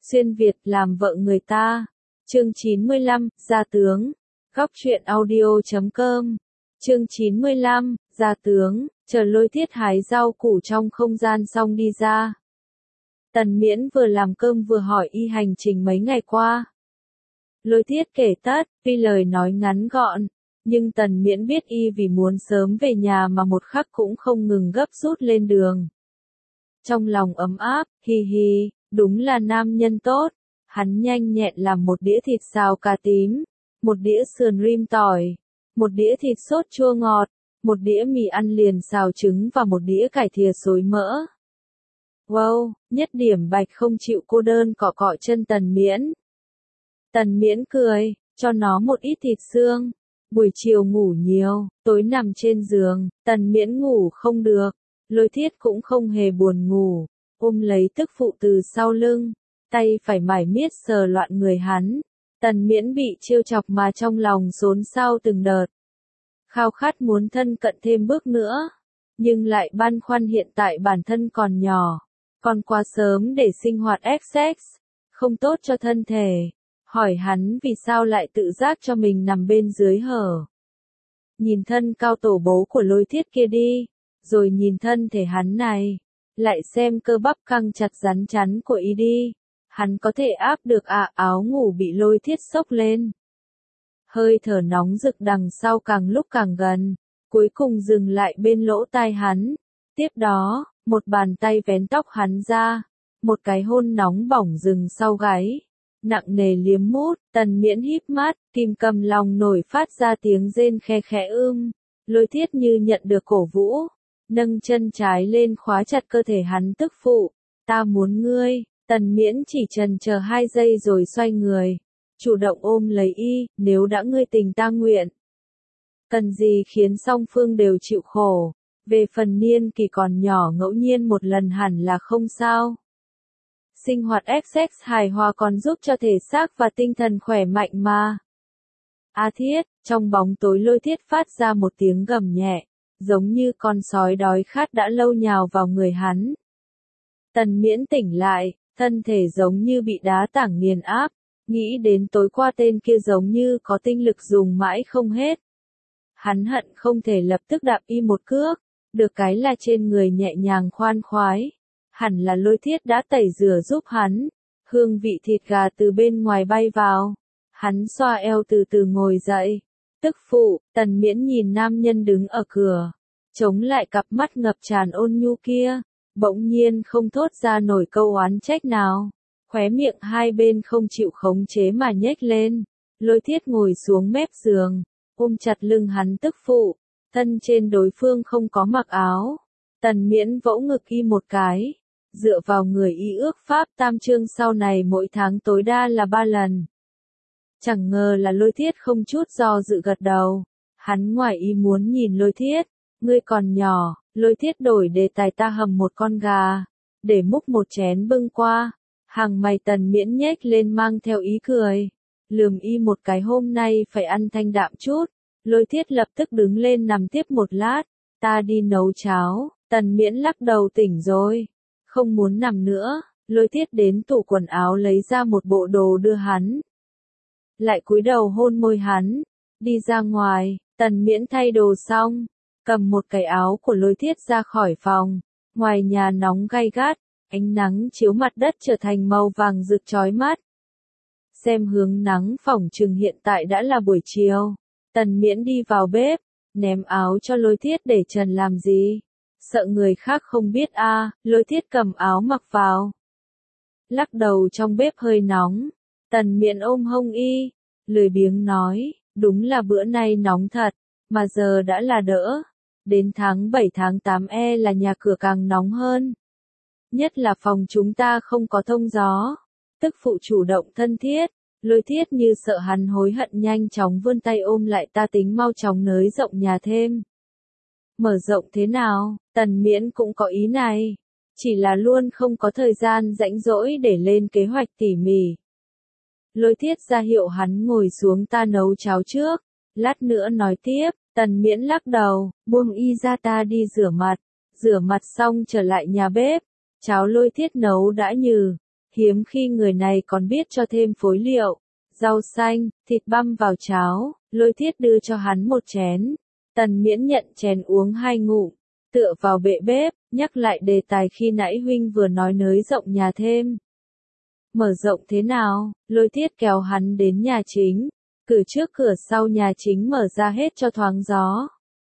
xuyên Việt làm vợ người ta. Chương 95, gia tướng. Góc truyện audio.com. Chương 95, gia tướng, chờ Lôi Thiết hái rau củ trong không gian xong đi ra. Tần Miễn vừa làm cơm vừa hỏi y hành trình mấy ngày qua. Lôi Thiết kể tất, tuy lời nói ngắn gọn, nhưng Tần Miễn biết y vì muốn sớm về nhà mà một khắc cũng không ngừng gấp rút lên đường. Trong lòng ấm áp, hi hi, đúng là nam nhân tốt. Hắn nhanh nhẹn làm một đĩa thịt xào cà tím, một đĩa sườn rim tỏi, một đĩa thịt sốt chua ngọt, một đĩa mì ăn liền xào trứng và một đĩa cải thìa xối mỡ. Wow, nhất điểm Bạch không chịu cô đơn cọ cọ chân Tần Miễn. Tần Miễn cười, cho nó một ít thịt xương. Buổi chiều ngủ nhiều, tối nằm trên giường, Tần Miễn ngủ không được. Lôi Thiết cũng không hề buồn ngủ, ôm lấy tức phụ từ sau lưng, tay phải mải miết sờ loạn người hắn. Tần Miễn bị trêu chọc mà trong lòng xốn xao từng đợt. Khao khát muốn thân cận thêm bước nữa, nhưng lại băn khoăn hiện tại bản thân còn nhỏ, còn quá sớm để sinh hoạt sex, không tốt cho thân thể. Hỏi hắn vì sao lại tự giác cho mình nằm bên dưới hở. Nhìn thân cao tổ bố của Lôi Thiết kia đi, rồi nhìn thân thể hắn này, lại xem cơ bắp căng chặt rắn chắn của y đi. Hắn có thể áp được áo ngủ bị Lôi Thiết xốc lên. Hơi thở nóng rực đằng sau càng lúc càng gần, cuối cùng dừng lại bên lỗ tai hắn. Tiếp đó, một bàn tay vén tóc hắn ra, một cái hôn nóng bỏng dừng sau gáy, nặng nề liếm mút. Tần Miễn híp mắt, kim cầm lòng nổi phát ra tiếng rên khe khẽ Lôi Thiết như nhận được cổ vũ, nâng chân trái lên khóa chặt cơ thể hắn tức phụ. Ta muốn ngươi. Tần Miễn chỉ chần chờ 2 giây rồi xoay người, chủ động ôm lấy y, nếu đã ngươi tình ta nguyện. Cần gì khiến song phương đều chịu khổ, về phần niên kỳ còn nhỏ ngẫu nhiên một lần hẳn là không sao. Sinh hoạt sex hài hòa còn giúp cho thể xác và tinh thần khỏe mạnh mà. A Thiết, trong bóng tối Lôi Thiết phát ra một tiếng gầm nhẹ, giống như con sói đói khát đã lâu nhào vào người hắn. Tần Miễn tỉnh lại, thân thể giống như bị đá tảng nghiền áp, nghĩ đến tối qua tên kia giống như có tinh lực dùng mãi không hết. Hắn hận không thể lập tức đạp y một cước, được cái là trên người nhẹ nhàng khoan khoái. Hẳn là Lôi Thiết đã tẩy rửa giúp hắn, hương vị thịt gà từ bên ngoài bay vào. Hắn xoa eo từ từ ngồi dậy. Tức phụ, Tần Miễn nhìn nam nhân đứng ở cửa, chống lại cặp mắt ngập tràn ôn nhu kia. Bỗng nhiên không thốt ra nổi câu oán trách nào, khóe miệng hai bên không chịu khống chế mà nhếch lên. Lôi Thiết ngồi xuống mép giường, ôm chặt lưng hắn tức phụ, thân trên đối phương không có mặc áo. Tần Miễn vỗ ngực y một cái, dựa vào người y ước pháp tam chương sau này mỗi tháng tối đa là 3 lần. Chẳng ngờ là Lôi Thiết không chút do dự gật đầu, hắn ngoài ý muốn nhìn Lôi Thiết, ngươi còn nhỏ. Lôi Thiết đổi đề tài, ta hầm một con gà, để múc một chén bưng qua. Hàng mày Tần Miễn nhếch lên mang theo ý cười, lườm y một cái, hôm nay phải ăn thanh đạm chút. Lôi Thiết lập tức đứng lên nằm tiếp một lát, ta đi nấu cháo. Tần Miễn lắc đầu, tỉnh rồi, không muốn nằm nữa. Lôi Thiết đến tủ quần áo lấy ra một bộ đồ đưa hắn, lại cúi đầu hôn môi hắn, đi ra ngoài. Tần Miễn thay đồ xong, cầm một cái áo của Lôi Thiết ra khỏi phòng. Ngoài nhà nóng gay gắt, ánh nắng chiếu mặt đất trở thành màu vàng rực chói mắt. Xem hướng nắng phỏng chừng hiện tại đã là buổi chiều. Tần Miễn đi vào bếp, ném áo cho Lôi Thiết, để trần làm gì? Sợ người khác không biết à? Lôi Thiết cầm áo mặc vào. Lắc đầu, trong bếp hơi nóng. Tần Miễn ôm hông y, lười biếng nói, đúng là bữa nay nóng thật, mà giờ đã là đỡ. Đến tháng 7 tháng 8 là nhà cửa càng nóng hơn. Nhất là phòng chúng ta không có thông gió. Tức phụ chủ động thân thiết, Lôi Thiết như sợ hắn hối hận nhanh chóng vươn tay ôm lại, ta tính mau chóng nới rộng nhà thêm. Mở rộng thế nào? Tần Miễn cũng có ý này, chỉ là luôn không có thời gian rãnh rỗi để lên kế hoạch tỉ mỉ. Lôi Thiết ra hiệu hắn ngồi xuống, ta nấu cháo trước, lát nữa nói tiếp. Tần Miễn lắc đầu, buông y ra, ta đi rửa mặt xong trở lại nhà bếp. Cháo Lôi Thiết nấu đã nhừ, Hiếm khi người này còn biết cho thêm phối liệu, rau xanh, thịt băm vào cháo, Lôi Thiết đưa cho hắn một chén. Tần Miễn nhận chén uống 2 ngụm, tựa vào bệ bếp, nhắc lại đề tài khi nãy huynh vừa nói nới rộng nhà thêm. Mở rộng thế nào? Lôi Thiết kéo hắn đến nhà chính, cửa trước cửa sau nhà chính mở ra hết cho thoáng gió.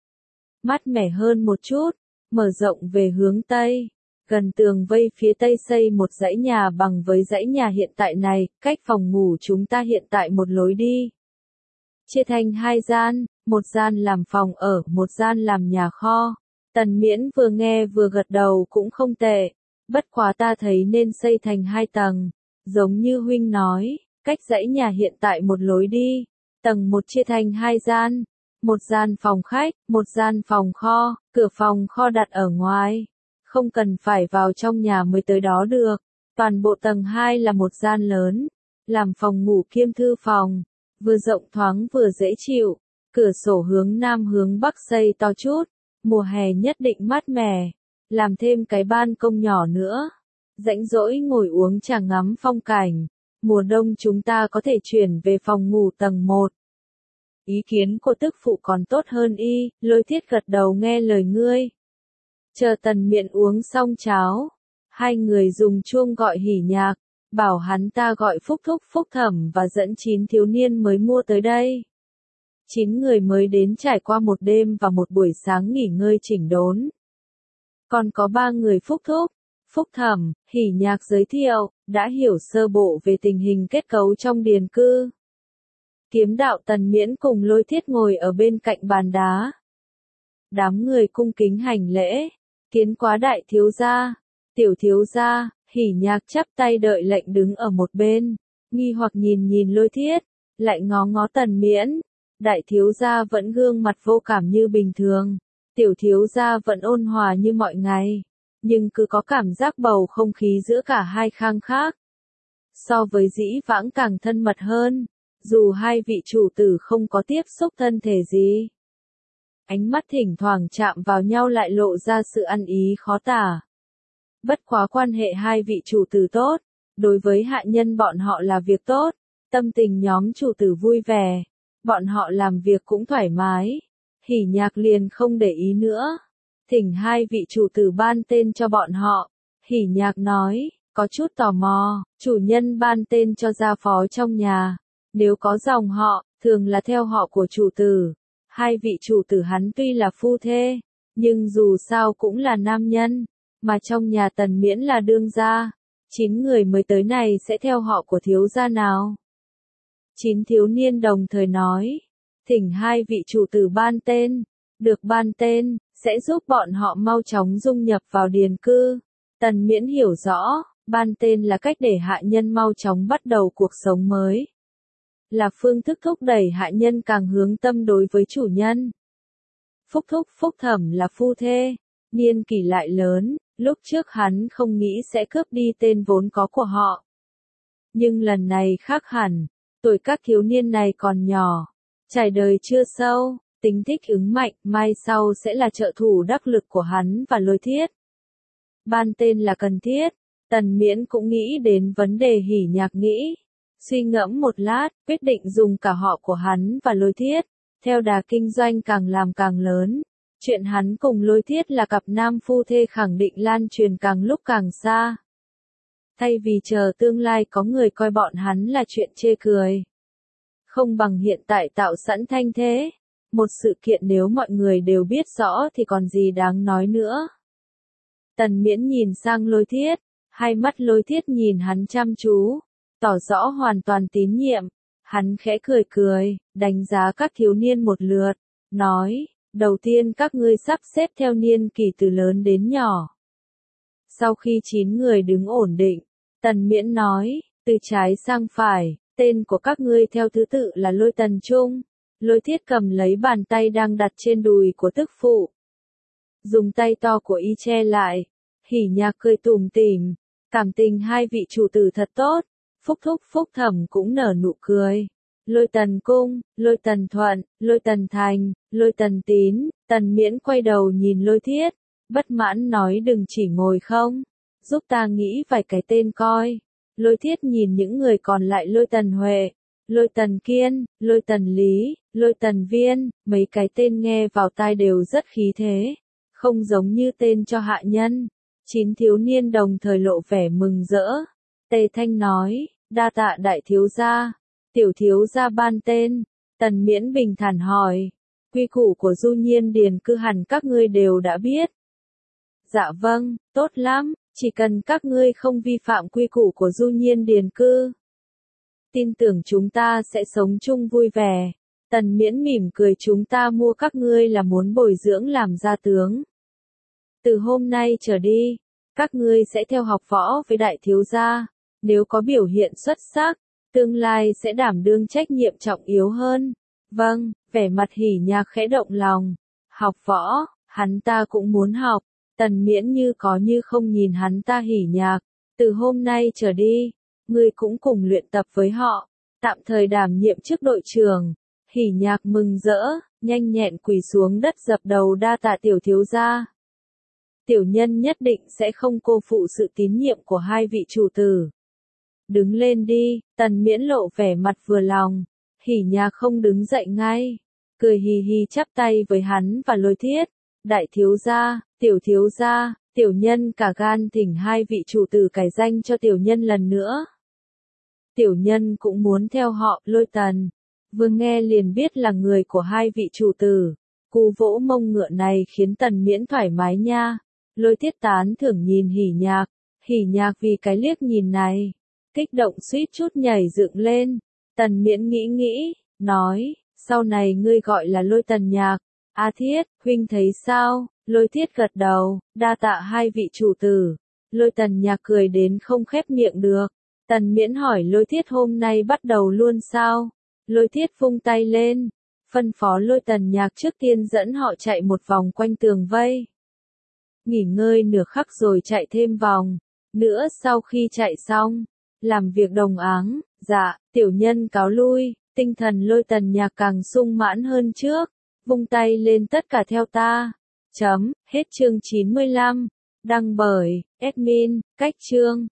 Mát mẻ hơn một chút, mở rộng về hướng Tây. Gần tường vây phía Tây xây một dãy nhà bằng với dãy nhà hiện tại này, cách phòng ngủ chúng ta hiện tại một lối đi. Chia thành 2 gian, một gian làm phòng ở, một gian làm nhà kho. Tần Miễn vừa nghe vừa gật đầu cũng không tệ. Bất quá ta thấy nên xây thành 2 tầng. Giống như huynh nói, cách dãy nhà hiện tại một lối đi. Tầng 1 chia thành 2 gian. Một gian phòng khách, một gian phòng kho, cửa phòng kho đặt ở ngoài. Không cần phải vào trong nhà mới tới đó được. Toàn bộ tầng 2 là một gian lớn, làm phòng ngủ kiêm thư phòng, vừa rộng thoáng vừa dễ chịu. Cửa sổ hướng Nam hướng Bắc xây to chút, mùa hè nhất định mát mẻ. Làm thêm cái ban công nhỏ nữa, rãnh rỗi ngồi uống trà ngắm phong cảnh. Mùa đông chúng ta có thể chuyển về phòng ngủ tầng 1. Ý kiến của tức phụ còn tốt hơn y, Lôi Thiết gật đầu nghe lời ngươi. Chờ Tần Miện uống xong cháo, hai người dùng chuông gọi hỉ nhạc, bảo hắn ta gọi Phúc Thúc Phúc Thẩm và dẫn 9 thiếu niên mới mua tới đây. 9 người mới đến trải qua một đêm và một buổi sáng nghỉ ngơi chỉnh đốn. Còn có 3 người Phúc Thúc, Phúc Thẩm, hỉ nhạc giới thiệu, đã hiểu sơ bộ về tình hình kết cấu trong điền cư. Kiếm đạo Tần Miễn cùng Lôi Thiết ngồi ở bên cạnh bàn đá. Đám người cung kính hành lễ, kiến quá đại thiếu gia, tiểu thiếu gia, hỉ nhạc chắp tay đợi lệnh đứng ở một bên, nghi hoặc nhìn nhìn Lôi Thiết, lại ngó ngó Tần Miễn. Đại thiếu gia vẫn gương mặt vô cảm như bình thường, tiểu thiếu gia vẫn ôn hòa như mọi ngày, nhưng cứ có cảm giác bầu không khí giữa cả hai khang khác. So với dĩ vãng càng thân mật hơn, dù hai vị chủ tử không có tiếp xúc thân thể gì. Ánh mắt thỉnh thoảng chạm vào nhau lại lộ ra sự ăn ý khó tả. Bất quá quan hệ hai vị chủ tử tốt, đối với hạ nhân bọn họ là việc tốt, tâm tình nhóm chủ tử vui vẻ, bọn họ làm việc cũng thoải mái. Hỉ nhạc liền không để ý nữa, thỉnh hai vị chủ tử ban tên cho bọn họ. Hỉ nhạc nói, có chút tò mò, chủ nhân ban tên cho gia phó trong nhà, nếu có dòng họ, thường là theo họ của chủ tử. Hai vị chủ tử hắn tuy là phu thê, nhưng dù sao cũng là nam nhân, mà trong nhà Tần Miễn là đương gia. 9 người mới tới này sẽ theo họ của thiếu gia nào? 9 thiếu niên đồng thời nói, thỉnh hai vị chủ tử ban tên, được ban tên, sẽ giúp bọn họ mau chóng dung nhập vào điền cư. Tần Miễn hiểu rõ, ban tên là cách để hạ nhân mau chóng bắt đầu cuộc sống mới. Là phương thức thúc đẩy hạ nhân càng hướng tâm đối với chủ nhân. Phúc Thúc Phúc Thẩm là phu thê, niên kỷ lại lớn, lúc trước hắn không nghĩ sẽ cướp đi tên vốn có của họ. Nhưng lần này khác hẳn, tuổi các thiếu niên này còn nhỏ, trải đời chưa sâu, tính thích ứng mạnh, mai sau sẽ là trợ thủ đắc lực của hắn và Lôi Thiết. Ban tên là cần thiết, Tần Miễn cũng nghĩ đến vấn đề hỉ nhạc nghĩ. Suy ngẫm một lát, quyết định dùng cả họ của hắn và Lôi Thiết. Theo đà kinh doanh càng làm càng lớn, chuyện hắn cùng Lôi Thiết là cặp nam phu thê khẳng định lan truyền càng lúc càng xa. Thay vì chờ tương lai có người coi bọn hắn là chuyện chê cười, không bằng hiện tại tạo sẵn thanh thế. Một sự kiện nếu mọi người đều biết rõ thì còn gì đáng nói nữa. Tần Miễn nhìn sang Lôi Thiết, hai mắt Lôi Thiết nhìn hắn chăm chú, tỏ rõ hoàn toàn tín nhiệm. Hắn khẽ cười cười, đánh giá các thiếu niên một lượt, nói, đầu tiên các ngươi sắp xếp theo niên kỷ từ lớn đến nhỏ. Sau khi 9 người đứng ổn định, Tần Miễn nói, từ trái sang phải, tên của các ngươi theo thứ tự là Lôi Tần Trung. Lôi Thiết cầm lấy bàn tay đang đặt trên đùi của tức phụ, dùng tay to của y che lại. Hỉ nhạc cười tủm tỉm, cảm tình hai vị chủ tử thật tốt. Phúc Thúc Phúc Thẩm cũng nở nụ cười. Lôi Tần Cung, Lôi Tần Thuận, Lôi Tần Thành, Lôi Tần Tín. Tần Miễn quay đầu nhìn Lôi Thiết, bất mãn nói đừng chỉ ngồi không, giúp ta nghĩ vài cái tên coi. Lôi Thiết nhìn những người còn lại, Lôi Tần Huệ, Lôi Tần Kiên, Lôi Tần Lý, Lôi Tần Viên, mấy cái tên nghe vào tai đều rất khí thế, không giống như tên cho hạ nhân. 9 thiếu niên đồng thời lộ vẻ mừng rỡ. Tề Thanh nói, đa tạ đại thiếu gia. Tiểu thiếu gia ban tên. Tần Miễn bình thản hỏi, quy củ của Du Nhiên Điền cư hẳn các ngươi đều đã biết. Dạ vâng, tốt lắm, chỉ cần các ngươi không vi phạm quy củ của Du Nhiên Điền cư, tin tưởng chúng ta sẽ sống chung vui vẻ. Tần Miễn mỉm cười, chúng ta mua các ngươi là muốn bồi dưỡng làm gia tướng. Từ hôm nay trở đi, các ngươi sẽ theo học võ với đại thiếu gia, nếu có biểu hiện xuất sắc, tương lai sẽ đảm đương trách nhiệm trọng yếu hơn. Vâng, vẻ mặt Hỉ Nhạc khẽ động lòng. Học võ, hắn ta cũng muốn học. Tần Miễn như có như không nhìn hắn ta. Hỉ Nhạc, từ hôm nay trở đi, ngươi cũng cùng luyện tập với họ, tạm thời đảm nhiệm chức đội trưởng. Hỉ Nhạc mừng rỡ, nhanh nhẹn quỳ xuống đất dập đầu, đa tạ tiểu thiếu gia. Tiểu nhân nhất định sẽ không cô phụ sự tín nhiệm của hai vị chủ tử. Đứng lên đi, Tần Miễn lộ vẻ mặt vừa lòng. Hỉ Nhạc không đứng dậy ngay, cười hì hì chắp tay với hắn và Lôi Thiết. Đại thiếu gia, tiểu nhân cả gan thỉnh hai vị chủ tử cải danh cho tiểu nhân lần nữa. Tiểu nhân cũng muốn theo họ. Lôi Tần vừa nghe liền biết là người của hai vị chủ tử. Cú vỗ mông ngựa này khiến Tần Miễn thoải mái nha. Lôi Thiết tán thưởng nhìn Hỉ Nhạc. Hỉ Nhạc vì cái liếc nhìn này, kích động suýt chút nhảy dựng lên. Tần Miễn nghĩ, nói, sau này ngươi gọi là Lôi Tần Nhạc. A Thiết, huynh thấy sao? Lôi Thiết gật đầu, đa tạ hai vị chủ tử. Lôi Tần Nhạc cười đến không khép miệng được. Tần Miễn hỏi Lôi Thiết hôm nay bắt đầu luôn sao? Lôi Thiết vung tay lên, phân phó Lôi Tần Nhạc trước tiên dẫn họ chạy một vòng quanh tường vây. Nghỉ ngơi nửa khắc rồi chạy thêm vòng nữa. Sau khi chạy xong, làm việc đồng áng. Dạ, tiểu nhân cáo lui. Tinh thần Lôi Tần Nhạc càng sung mãn hơn trước, vung tay lên, tất cả theo ta. Hết chương 95. Đăng bởi admin Cách Chương.